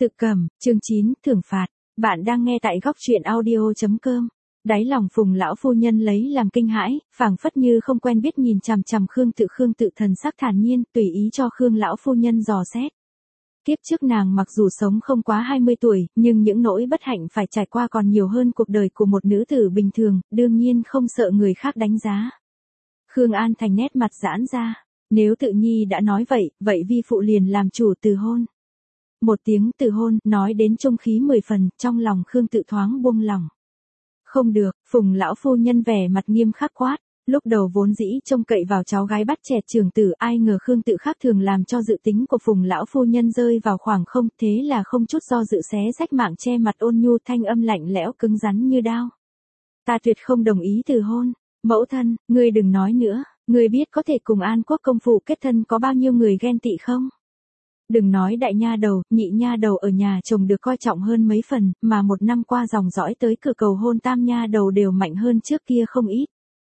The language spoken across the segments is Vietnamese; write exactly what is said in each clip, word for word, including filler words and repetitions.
Tự Cầm, chương chín, thưởng phạt. Bạn đang nghe tại góc truyện audio chấm com. Đáy lòng Phùng lão phu nhân lấy làm kinh hãi, phảng phất như không quen biết nhìn chằm chằm Khương Tự. Khương Tự thần sắc thản nhiên, tùy ý cho Khương lão phu nhân dò xét. Kiếp trước nàng mặc dù sống không quá hai mươi tuổi, nhưng những nỗi bất hạnh phải trải qua còn nhiều hơn cuộc đời của một nữ tử bình thường, đương nhiên không sợ người khác đánh giá. Khương An Thành nét mặt giãn ra, nếu Tự Nhi đã nói vậy, vậy vi phụ liền làm chủ từ hôn. Một tiếng từ hôn, nói đến trung khí mười phần, trong lòng Khương Tự thoáng buông lòng. Không được, Phùng lão phu nhân vẻ mặt nghiêm khắc quát, lúc đầu vốn dĩ trông cậy vào cháu gái bắt chẹt trưởng tử, ai ngờ Khương Tự khác thường làm cho dự tính của Phùng lão phu nhân rơi vào khoảng không, thế là không chút do dự xé rách mạng che mặt ôn nhu, thanh âm lạnh lẽo cứng rắn như đao. Ta tuyệt không đồng ý từ hôn. Mẫu thân, ngươi đừng nói nữa, ngươi biết có thể cùng An Quốc công phủ kết thân có bao nhiêu người ghen tị không? Đừng nói đại nha đầu, nhị nha đầu ở nhà chồng được coi trọng hơn mấy phần, mà một năm qua dòng dõi tới cửa cầu hôn tam nha đầu đều mạnh hơn trước kia không ít.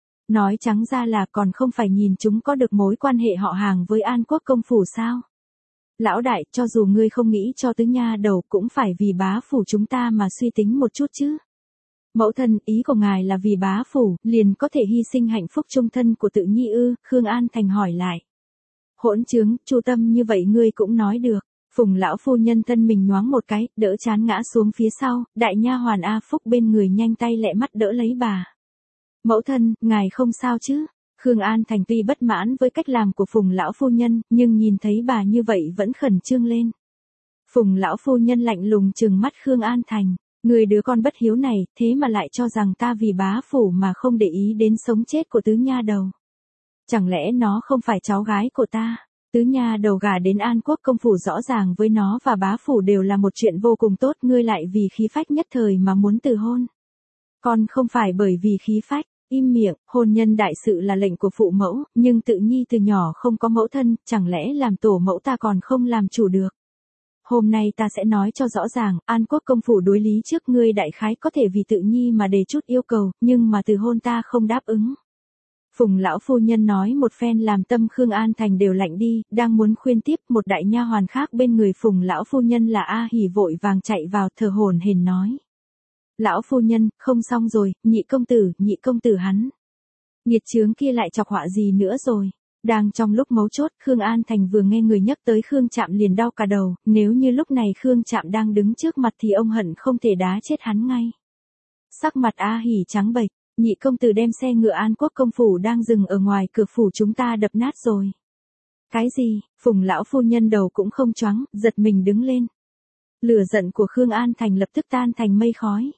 Nói trắng ra là còn không phải nhìn chúng có được mối quan hệ họ hàng với An Quốc công phủ sao? Lão đại, cho dù ngươi không nghĩ cho tứ nha đầu cũng phải vì bá phủ chúng ta mà suy tính một chút chứ. Mẫu thân, ý của ngài là vì bá phủ, liền có thể hy sinh hạnh phúc chung thân của Tự Nhi ư? Khương An Thành hỏi lại. Hỗn trướng, chu tâm như vậy ngươi cũng nói được. Phùng lão phu nhân thân mình nhoáng một cái, đỡ chán ngã xuống phía sau, đại nha hoàn A Phúc bên người nhanh tay lẹ mắt đỡ lấy bà. Mẫu thân, ngài không sao chứ? Khương An Thành tuy bất mãn với cách làm của Phùng lão phu nhân, nhưng nhìn thấy bà như vậy vẫn khẩn trương lên. Phùng lão phu nhân lạnh lùng trừng mắt Khương An Thành. Người đứa con bất hiếu này, thế mà lại cho rằng ta vì bá phủ mà không để ý đến sống chết của tứ nha đầu. Chẳng lẽ nó không phải cháu gái của ta? Tứ nha đầu gả đến An Quốc công phủ rõ ràng với nó và bá phủ đều là một chuyện vô cùng tốt, ngươi lại vì khí phách nhất thời mà muốn từ hôn. Con không phải bởi vì khí phách, im miệng, hôn nhân đại sự là lệnh của phụ mẫu, nhưng Tự Nhi từ nhỏ không có mẫu thân, chẳng lẽ làm tổ mẫu ta còn không làm chủ được. Hôm nay ta sẽ nói cho rõ ràng, An Quốc công phủ đối lý trước ngươi đại khái có thể vì Tự Nhi mà đề chút yêu cầu, nhưng mà từ hôn ta không đáp ứng. Phùng lão phu nhân nói một phen làm tâm Khương An Thành đều lạnh đi, đang muốn khuyên tiếp, một đại nha hoàn khác bên người Phùng lão phu nhân là A Hỉ vội vàng chạy vào thở hổn hển nói. Lão phu nhân, không xong rồi, nhị công tử, nhị công tử hắn. Nghiệt chướng kia lại chọc họa gì nữa rồi. Đang trong lúc mấu chốt, Khương An Thành vừa nghe người nhắc tới Khương Trạm liền đau cả đầu, nếu như lúc này Khương Trạm đang đứng trước mặt thì ông hận không thể đá chết hắn ngay. Sắc mặt A Hỉ trắng bệch, nhị công tử đem xe ngựa An Quốc công phủ đang dừng ở ngoài cửa phủ chúng ta đập nát rồi. Cái gì? Phùng lão phu nhân đầu cũng không choáng, giật mình đứng lên. Lửa giận của Khương An Thành lập tức tan thành mây khói.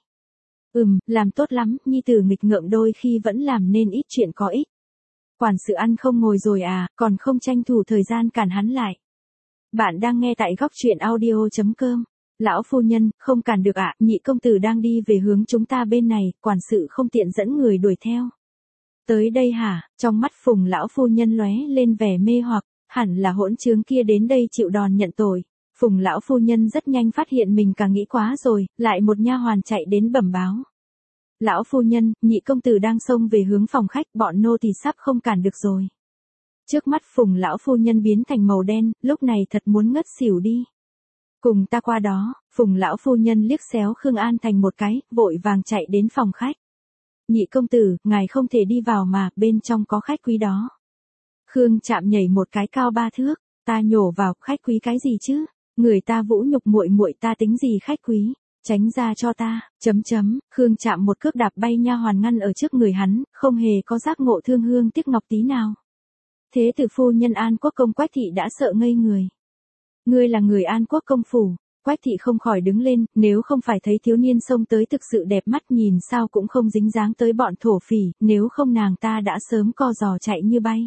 Ừm, làm tốt lắm, nhi tử nghịch ngợm đôi khi vẫn làm nên ít chuyện có ích. Quản sự ăn không ngồi rồi à, còn không tranh thủ thời gian cản hắn lại. Bạn đang nghe tại góc truyện audio chấm com. Lão phu nhân, không cản được ạ, nhị công tử đang đi về hướng chúng ta bên này, quản sự không tiện dẫn người đuổi theo. Tới đây hả? Trong mắt Phùng lão phu nhân lóe lên vẻ mê hoặc, hẳn là hỗn trướng kia đến đây chịu đòn nhận tội. Phùng lão phu nhân rất nhanh phát hiện mình càng nghĩ quá rồi, lại một nha hoàn chạy đến bẩm báo. Lão phu nhân, nhị công tử đang xông về hướng phòng khách, bọn nô thì sắp không cản được rồi. Trước mắt Phùng lão phu nhân biến thành màu đen, lúc này thật muốn ngất xỉu đi. Cùng ta qua đó, Phùng lão phu nhân liếc xéo Khương An Thành một cái, vội vàng chạy đến phòng khách. Nhị công tử, ngài không thể đi vào mà, bên trong có khách quý đó. Khương Trạm nhảy một cái cao ba thước, ta nhổ vào, khách quý cái gì chứ? Người ta vũ nhục muội muội ta tính gì khách quý? Tránh ra cho ta, chấm chấm, Khương Trạm một cước đạp bay nha hoàn ngăn ở trước người hắn, không hề có giác ngộ thương hương tiếc ngọc tí nào. Thế tử phu nhân An Quốc công Quách thị đã sợ ngây người. Ngươi là người An Quốc công phủ. Quách thị không khỏi đứng lên, nếu không phải thấy thiếu niên xông tới thực sự đẹp mắt nhìn sao cũng không dính dáng tới bọn thổ phỉ, nếu không nàng ta đã sớm co giò chạy như bay.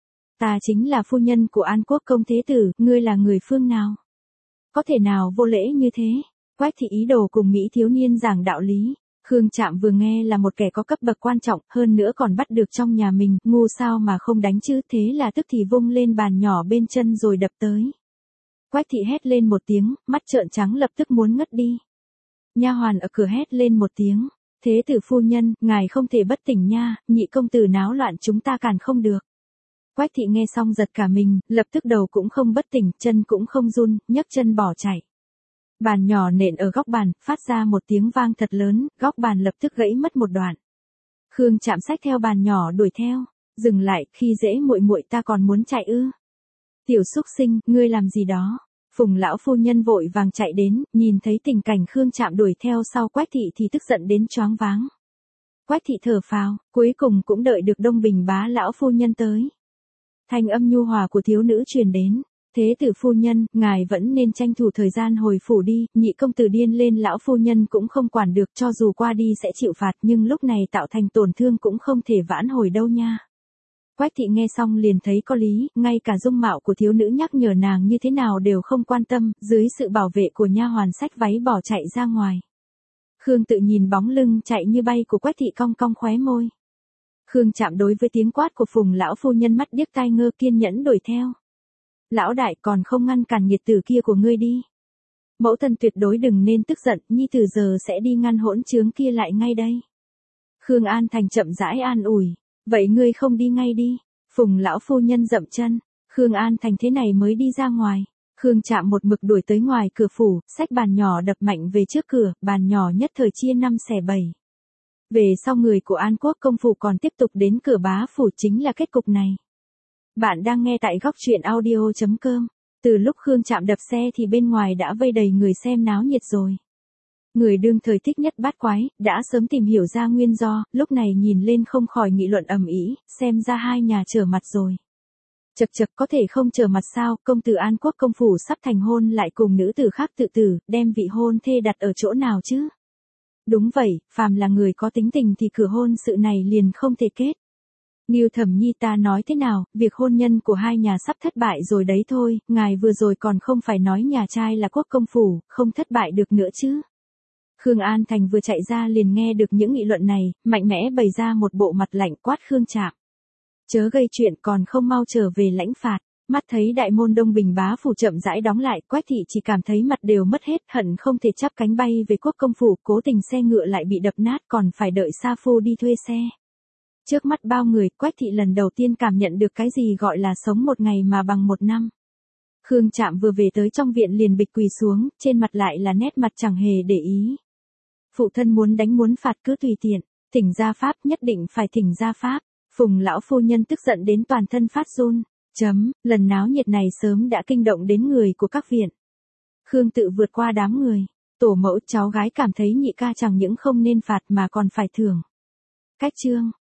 Ta chính là phu nhân của An Quốc công thế tử, ngươi là người phương nào? Có thể nào vô lễ như thế? Quách thị ý đồ cùng Mỹ thiếu niên giảng đạo lý. Khương Trạm vừa nghe là một kẻ có cấp bậc quan trọng, hơn nữa còn bắt được trong nhà mình, ngu sao mà không đánh chứ, thế là tức thì vung lên bàn nhỏ bên chân rồi đập tới. Quách thị hét lên một tiếng, mắt trợn trắng lập tức muốn ngất đi. Nha hoàn ở cửa hét lên một tiếng, thế tử phu nhân, ngài không thể bất tỉnh nha, nhị công tử náo loạn chúng ta cản không được. Quách thị nghe xong giật cả mình, lập tức đầu cũng không bất tỉnh, chân cũng không run, nhấc chân bỏ chạy. Bàn nhỏ nện ở góc bàn, phát ra một tiếng vang thật lớn, góc bàn lập tức gãy mất một đoạn. Khương Trạm xách theo bàn nhỏ đuổi theo, dừng lại, khi dễ muội muội ta còn muốn chạy ư? Tiểu xúc sinh, ngươi làm gì đó? Phùng lão phu nhân vội vàng chạy đến, nhìn thấy tình cảnh Khương Trạm đuổi theo sau Quách thị thì tức giận đến choáng váng. Quách thị thở phào, cuối cùng cũng đợi được Đông Bình bá lão phu nhân tới. Thanh âm nhu hòa của thiếu nữ truyền đến. Thế tử phu nhân, ngài vẫn nên tranh thủ thời gian hồi phủ đi, nhị công tử điên lên lão phu nhân cũng không quản được, cho dù qua đi sẽ chịu phạt nhưng lúc này tạo thành tổn thương cũng không thể vãn hồi đâu nha. Quách thị nghe xong liền thấy có lý, ngay cả dung mạo của thiếu nữ nhắc nhở nàng như thế nào đều không quan tâm, dưới sự bảo vệ của nha hoàn xách váy bỏ chạy ra ngoài. Khương Tự nhìn bóng lưng chạy như bay của Quách thị cong cong khóe môi. Khương Trạm đối với tiếng quát của Phùng lão phu nhân mắt điếc tai ngơ kiên nhẫn đuổi theo. Lão đại còn không ngăn cản nghiệt tử kia của ngươi đi. Mẫu thân tuyệt đối đừng nên tức giận, nhi tử giờ sẽ đi ngăn hỗn trướng kia lại ngay đây. Khương An Thành chậm rãi an ủi, vậy ngươi không đi ngay đi. Phùng lão phu nhân dậm chân, Khương An Thành thế này mới đi ra ngoài. Khương Trạm một mực đuổi tới ngoài cửa phủ, xách bàn nhỏ đập mạnh về trước cửa, bàn nhỏ nhất thời chia năm xẻ bảy. Về sau người của An Quốc công phủ còn tiếp tục đến cửa bá phủ chính là kết cục này. Bạn đang nghe tại góc truyện audio chấm com. Từ lúc Khương Trạm đập xe thì bên ngoài đã vây đầy người xem náo nhiệt rồi. Người đương thời thích nhất bát quái, đã sớm tìm hiểu ra nguyên do, lúc này nhìn lên không khỏi nghị luận ầm ĩ, xem ra hai nhà trở mặt rồi. Chật chật có thể không trở mặt sao, công tử An Quốc công phủ sắp thành hôn lại cùng nữ tử khác tự tử, đem vị hôn thê đặt ở chỗ nào chứ? Đúng vậy, phàm là người có tính tình thì cửa hôn sự này liền không thể kết. Ngưu Thẩm Nhi ta nói thế nào, việc hôn nhân của hai nhà sắp thất bại rồi đấy thôi, ngài vừa rồi còn không phải nói nhà trai là quốc công phủ, không thất bại được nữa chứ. Khương An Thành vừa chạy ra liền nghe được những nghị luận này, mạnh mẽ bày ra một bộ mặt lạnh quát Khương Trạm. Chớ gây chuyện còn không mau trở về lãnh phạt. Mắt thấy đại môn Đông Bình bá phủ chậm rãi đóng lại, Quách thị chỉ cảm thấy mặt đều mất hết, hận không thể chắp cánh bay về quốc công phủ, cố tình xe ngựa lại bị đập nát còn phải đợi sa phu đi thuê xe. Trước mắt bao người, Quách thị lần đầu tiên cảm nhận được cái gì gọi là sống một ngày mà bằng một năm. Khương Trạm vừa về tới trong viện liền bịch quỳ xuống, trên mặt lại là nét mặt chẳng hề để ý. Phụ thân muốn đánh muốn phạt cứ tùy tiện, thỉnh gia pháp nhất định phải thỉnh gia pháp. Phùng lão phu nhân tức giận đến toàn thân phát run. Chấm, lần náo nhiệt này sớm đã kinh động đến người của các viện. Khương Tự vượt qua đám người, tổ mẫu cháu gái cảm thấy nhị ca chẳng những không nên phạt mà còn phải thưởng. Cách chương.